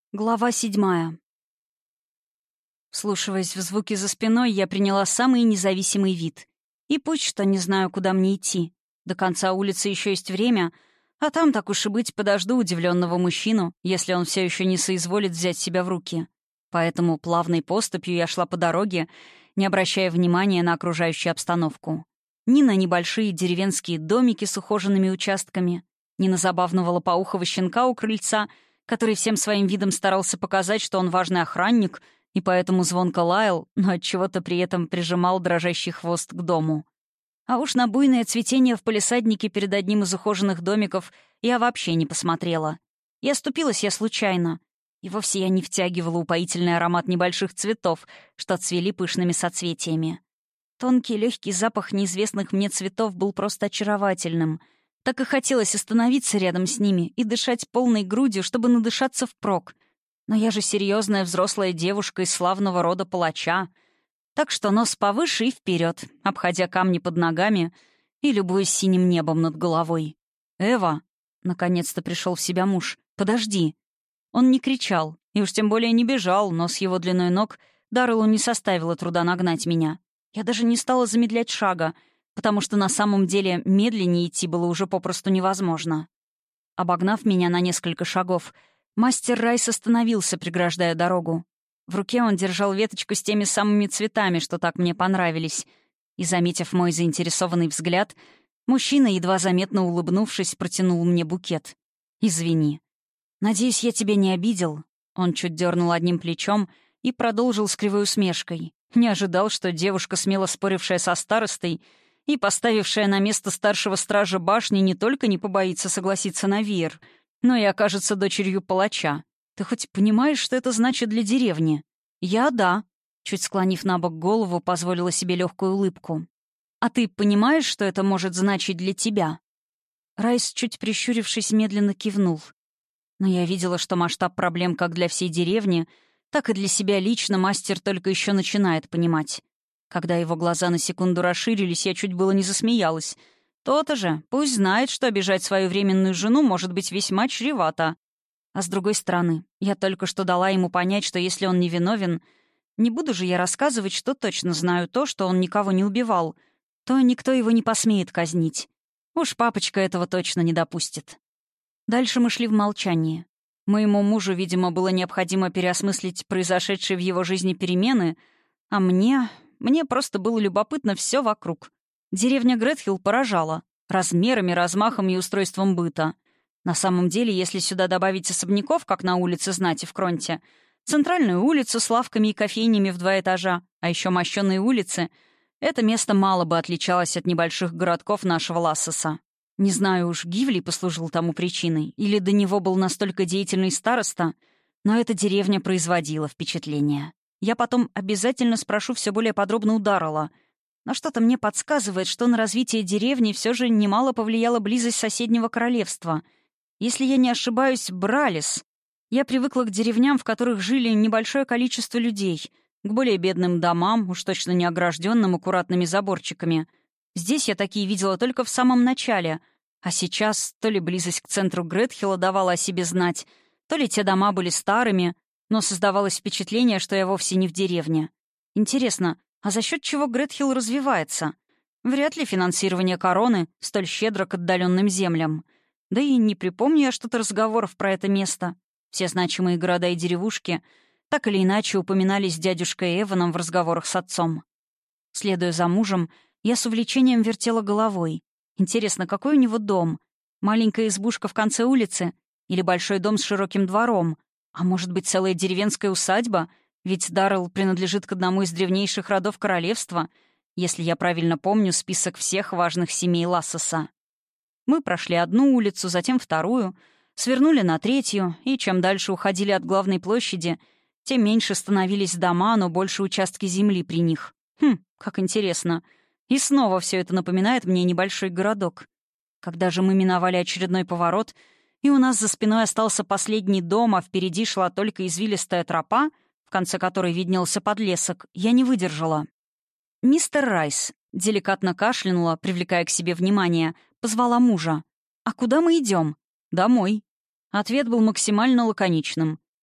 Глава 7. Вслушиваясь в звуки за спиной, я приняла самый независимый вид. И пусть что не знаю, куда мне идти. До конца улицы еще есть время, а там, так уж и быть, подожду удивленного мужчину, если он все еще не соизволит взять себя в руки. Поэтому плавной поступью я шла по дороге, не обращая внимания на окружающую обстановку. Ни на небольшие деревенские домики с ухоженными участками, ни на забавного лопоухого щенка у крыльца — который всем своим видом старался показать, что он важный охранник, и поэтому звонко лаял, но отчего-то при этом прижимал дрожащий хвост к дому. А уж на буйное цветение в палисаднике перед одним из ухоженных домиков я вообще не посмотрела. И оступилась я случайно. И вовсе я не втягивала упоительный аромат небольших цветов, что цвели пышными соцветиями. Тонкий легкий запах неизвестных мне цветов был просто очаровательным — так и хотелось остановиться рядом с ними и дышать полной грудью, чтобы надышаться впрок. Но я же серьезная взрослая девушка из славного рода палача. Так что нос повыше и вперед, обходя камни под ногами и любуясь синим небом над головой. «Эва!» — наконец-то пришел в себя муж. «Подожди!» Он не кричал, и уж тем более не бежал, но с его длиной ног Дарреллу не составило труда нагнать меня. Я даже не стала замедлять шага, потому что на самом деле медленнее идти было уже попросту невозможно. Обогнав меня на несколько шагов, мастер Райс остановился, преграждая дорогу. В руке он держал веточку с теми самыми цветами, что так мне понравились. И, заметив мой заинтересованный взгляд, мужчина, едва заметно улыбнувшись, протянул мне букет. «Извини. Надеюсь, я тебя не обидел?» Он чуть дернул одним плечом и продолжил с кривой усмешкой. Не ожидал, что девушка, смело спорившая со старостой, и поставившая на место старшего стража башни, не только не побоится согласиться на веер, но и окажется дочерью палача. Ты хоть понимаешь, что это значит для деревни? Я — да. Чуть склонив на бок голову, позволила себе легкую улыбку. А ты понимаешь, что это может значить для тебя? Райс, чуть прищурившись, медленно кивнул. Но я видела, что масштаб проблем как для всей деревни, так и для себя лично мастер только еще начинает понимать. Когда его глаза на секунду расширились, я чуть было не засмеялась. То-то же, пусть знает, что обижать свою временную жену может быть весьма чревато. А с другой стороны, я только что дала ему понять, что если он невиновен, не буду же я рассказывать, что точно знаю то, что он никого не убивал, то никто его не посмеет казнить. Уж папочка этого точно не допустит. Дальше мы шли в молчании. Моему мужу, видимо, было необходимо переосмыслить произошедшие в его жизни перемены, а мне просто было любопытно все вокруг. Деревня Гретхилл поражала размерами, размахом и устройством быта. На самом деле, если сюда добавить особняков, как на улице Знати в Кронте, центральную улицу с лавками и кофейнями в 2 этажа, а еще мощеные улицы, это место мало бы отличалось от небольших городков нашего Лассоса. Не знаю уж, Гивли послужил тому причиной, или до него был настолько деятельный староста, но эта деревня производила впечатление. Я потом обязательно спрошу все более подробно у Даррелла. Но что-то мне подсказывает, что на развитие деревни все же немало повлияла близость соседнего королевства. Если я не ошибаюсь, Бралис. Я привыкла к деревням, в которых жили небольшое количество людей, к более бедным домам, уж точно не огражденным аккуратными заборчиками. Здесь я такие видела только в самом начале, а сейчас то ли близость к центру Гретхилла давала о себе знать, то ли те дома были старыми, но создавалось впечатление, что я вовсе не в деревне. Интересно, а за счет чего Гретхилл развивается? Вряд ли финансирование короны столь щедро к отдаленным землям. Да и не припомню я что-то разговоров про это место. Все значимые города и деревушки так или иначе упоминались дядюшкой Эваном в разговорах с отцом. Следуя за мужем, я с увлечением вертела головой. Интересно, какой у него дом? Маленькая избушка в конце улицы? Или большой дом с широким двором? А может быть, целая деревенская усадьба? Ведь Даррелл принадлежит к одному из древнейших родов королевства, если я правильно помню список всех важных семей Лассоса. Мы прошли одну улицу, затем вторую, свернули на третью, и чем дальше уходили от главной площади, тем меньше становились дома, но больше участки земли при них. Как интересно. И снова все это напоминает мне небольшой городок. Когда же мы миновали очередной поворот — и у нас за спиной остался последний дом, а впереди шла только извилистая тропа, в конце которой виднелся подлесок, я не выдержала. «Мистер Райс», — деликатно кашлянула, привлекая к себе внимание, позвала мужа. «А куда мы идем?» «Домой». Ответ был максимально лаконичным.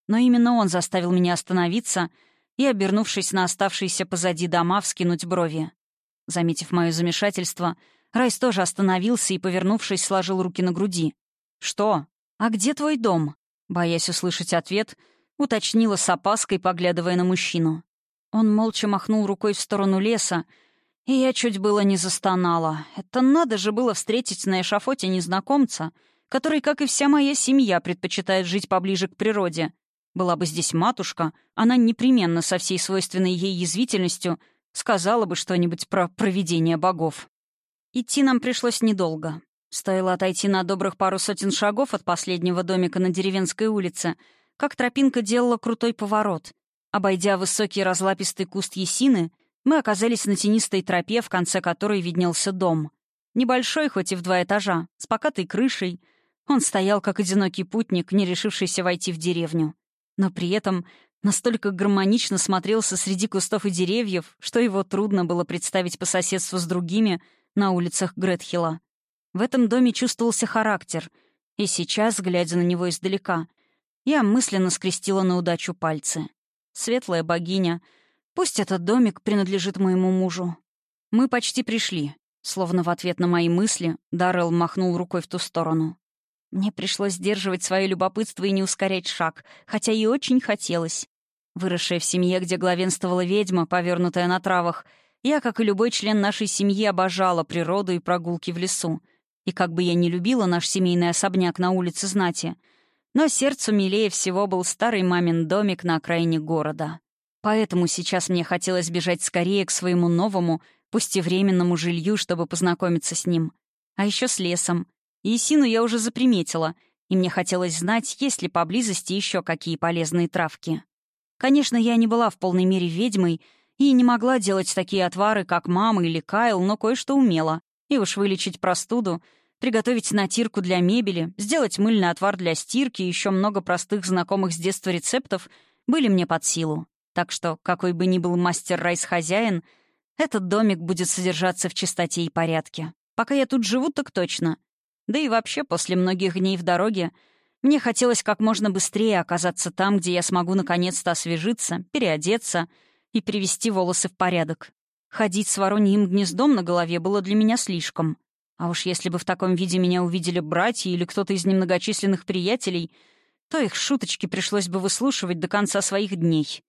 Но именно он заставил меня остановиться и, обернувшись на оставшиеся позади дома, вскинуть брови. Заметив мое замешательство, Райс тоже остановился и, повернувшись, сложил руки на груди. «Что? А где твой дом?» Боясь услышать ответ, уточнила с опаской, поглядывая на мужчину. Он молча махнул рукой в сторону леса, и я чуть было не застонала. Это надо же было встретить на эшафоте незнакомца, который, как и вся моя семья, предпочитает жить поближе к природе. Была бы здесь матушка, она непременно со всей свойственной ей язвительностью сказала бы что-нибудь про провидение богов. Идти нам пришлось недолго. Стоило отойти на добрых пару сотен шагов от последнего домика на деревенской улице, как тропинка делала крутой поворот. Обойдя высокий разлапистый куст ясины, мы оказались на тенистой тропе, в конце которой виднелся дом. Небольшой, хоть и в 2 этажа, с покатой крышей. Он стоял, как одинокий путник, не решившийся войти в деревню. Но при этом настолько гармонично смотрелся среди кустов и деревьев, что его трудно было представить по соседству с другими на улицах Гретхилла. В этом доме чувствовался характер, и сейчас, глядя на него издалека, я мысленно скрестила на удачу пальцы. Светлая богиня, пусть этот домик принадлежит моему мужу. Мы почти пришли. Словно в ответ на мои мысли, Даррелл махнул рукой в ту сторону. Мне пришлось сдерживать свое любопытство и не ускорять шаг, хотя и очень хотелось. Выросшая в семье, где главенствовала ведьма, повернутая на травах, я, как и любой член нашей семьи, обожала природу и прогулки в лесу. И как бы я ни любила наш семейный особняк на улице Знати, но сердцу милее всего был старый мамин домик на окраине города. Поэтому сейчас мне хотелось бежать скорее к своему новому, пусть и временному жилью, чтобы познакомиться с ним. А еще с лесом. Ясину я уже заприметила, и мне хотелось знать, есть ли поблизости еще какие полезные травки. Конечно, я не была в полной мере ведьмой и не могла делать такие отвары, как мама или Кайл, но кое-что умела. И уж вылечить простуду, приготовить натирку для мебели, сделать мыльный отвар для стирки и еще много простых знакомых с детства рецептов были мне под силу. Так что, какой бы ни был мастер Райс-хозяин, этот домик будет содержаться в чистоте и порядке. Пока я тут живу, так точно. Да и вообще, после многих дней в дороге, мне хотелось как можно быстрее оказаться там, где я смогу наконец-то освежиться, переодеться и привести волосы в порядок. Ходить с вороньим гнездом на голове было для меня слишком. А уж если бы в таком виде меня увидели братья или кто-то из немногочисленных приятелей, то их шуточки пришлось бы выслушивать до конца своих дней.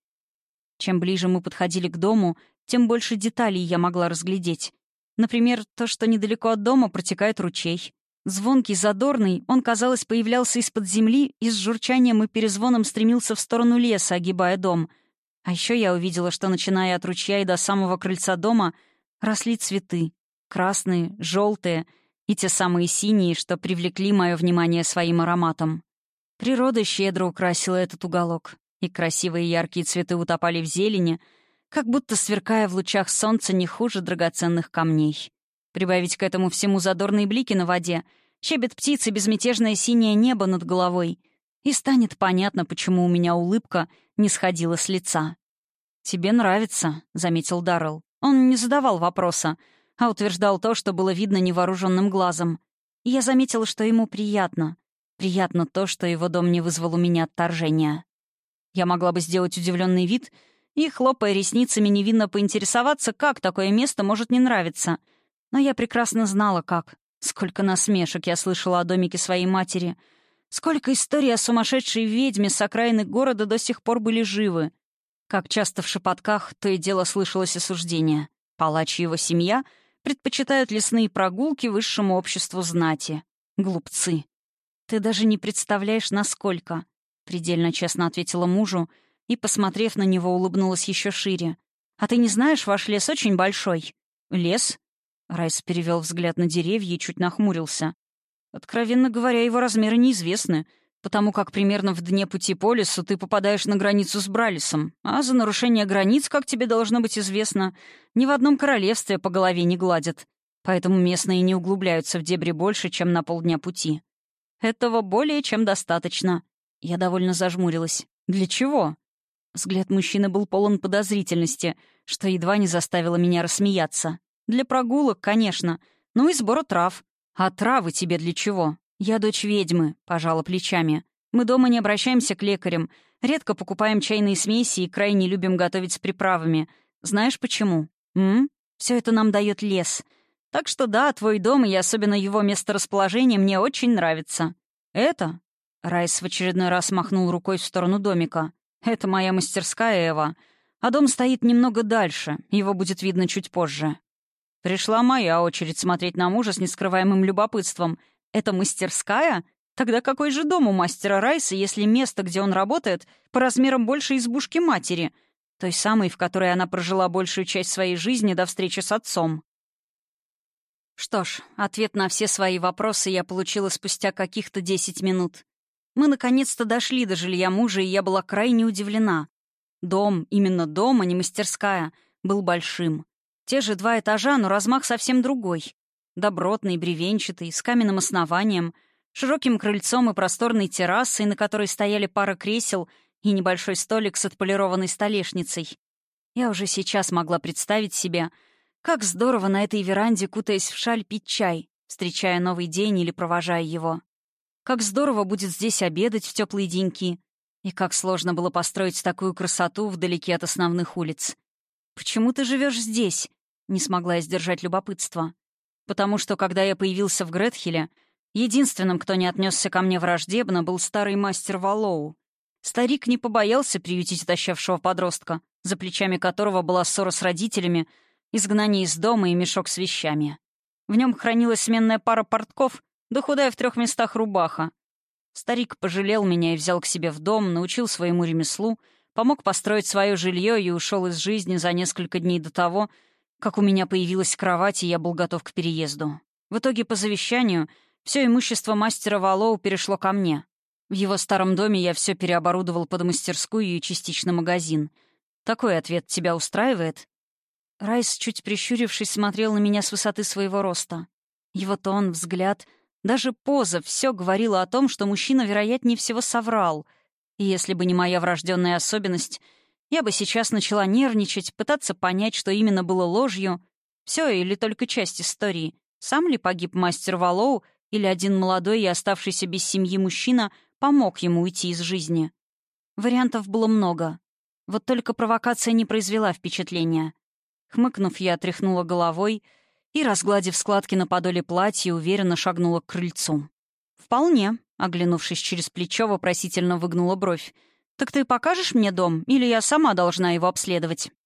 Чем ближе мы подходили к дому, тем больше деталей я могла разглядеть. Например, то, что недалеко от дома протекает ручей. Звонкий, задорный, он, казалось, появлялся из-под земли и с журчанием и перезвоном стремился в сторону леса, огибая дом. А еще я увидела, что, начиная от ручья и до самого крыльца дома, росли цветы. Красные, желтые и те самые синие, что привлекли мое внимание своим ароматом. Природа щедро украсила этот уголок, и красивые яркие цветы утопали в зелени, как будто сверкая в лучах солнца не хуже драгоценных камней. Прибавить к этому всему задорные блики на воде, щебет птиц и безмятежное синее небо над головой, и станет понятно, почему у меня улыбка не сходила с лица. «Тебе нравится», — заметил Даррелл. Он не задавал вопроса, а утверждал то, что было видно невооруженным глазом. И я заметила, что ему приятно. Приятно то, что его дом не вызвал у меня отторжения. Я могла бы сделать удивленный вид и, хлопая ресницами, невинно поинтересоваться, как такое место может не нравиться. Но я прекрасно знала, как. Сколько насмешек я слышала о домике своей матери. Сколько историй о сумасшедшей ведьме с окраины города до сих пор были живы. Как часто в шепотках то и дело слышалось осуждение. Палач и его семья предпочитают лесные прогулки высшему обществу знати. Глупцы. «Ты даже не представляешь, насколько», — предельно честно ответила мужу и, посмотрев на него, улыбнулась еще шире. «А ты не знаешь, ваш лес очень большой?» «Лес?» Райс перевел взгляд на деревья и чуть нахмурился. «Откровенно говоря, его размеры неизвестны, потому как примерно в дне пути по лесу ты попадаешь на границу с Бралисом, а за нарушение границ, как тебе должно быть известно, ни в одном королевстве по голове не гладят. Поэтому местные не углубляются в дебри больше, чем на полдня пути. Этого более чем достаточно». Я довольно зажмурилась. «Для чего?» Взгляд мужчины был полон подозрительности, что едва не заставило меня рассмеяться. «Для прогулок, конечно. Ну и сбора трав. А травы тебе для чего?» «Я дочь ведьмы», — пожала плечами. Мы дома не обращаемся к лекарям, редко покупаем чайные смеси и крайне любим готовить с приправами. Знаешь почему? Все это нам дает лес. Так что да, твой дом и особенно его месторасположение мне очень нравится. Это...» Райс в очередной раз махнул рукой в сторону домика. «Это моя мастерская, Эва. А дом стоит немного дальше, его будет видно чуть позже». Пришла моя очередь смотреть на мужа с нескрываемым любопытством. «Это мастерская? Тогда какой же дом у мастера Райса, если место, где он работает, по размерам больше избушки матери, той самой, в которой она прожила большую часть своей жизни до встречи с отцом?» Что ж, ответ на все свои вопросы я получила спустя каких-то 10 минут. Мы наконец-то дошли до жилья мужа, и я была крайне удивлена. Дом, именно дом, а не мастерская, был большим. Те же 2 этажа, но размах совсем другой. Добротный, бревенчатый, с каменным основанием, широким крыльцом и просторной террасой, на которой стояли пара кресел и небольшой столик с отполированной столешницей. Я уже сейчас могла представить себе, как здорово на этой веранде, кутаясь в шаль, пить чай, встречая новый день или провожая его. Как здорово будет здесь обедать в теплые деньки. И как сложно было построить такую красоту вдалеке от основных улиц. «Почему ты живешь здесь?» — не смогла я сдержать любопытство. Потому что, когда я появился в Гретхеле, единственным, кто не отнесся ко мне враждебно, был старый мастер Валлоу. Старик не побоялся приютить отощавшего подростка, за плечами которого была ссора с родителями, изгнание из дома и мешок с вещами. В нем хранилась сменная пара портков, да худая в 3 местах рубаха. Старик пожалел меня и взял к себе в дом, научил своему ремеслу, помог построить свое жилье и ушел из жизни за несколько дней до того, как у меня появилась кровать, и я был готов к переезду. В итоге, по завещанию, все имущество мастера Валлоу перешло ко мне. В его старом доме я все переоборудовал под мастерскую и частично магазин. Такой ответ тебя устраивает?» Райс, чуть прищурившись, смотрел на меня с высоты своего роста. Его тон, взгляд, даже поза — все говорило о том, что мужчина, вероятнее всего, соврал. И если бы не моя врожденная особенность, я бы сейчас начала нервничать, пытаться понять, что именно было ложью. Все или только часть истории. Сам ли погиб мастер Валлоу, или один молодой и оставшийся без семьи мужчина помог ему уйти из жизни? Вариантов было много. Вот только провокация не произвела впечатления. Хмыкнув, я тряхнула головой и, разгладив складки на подоле платья, уверенно шагнула к крыльцу. «Вполне», — оглянувшись через плечо, вопросительно выгнула бровь. «Так ты покажешь мне дом, или я сама должна его обследовать?»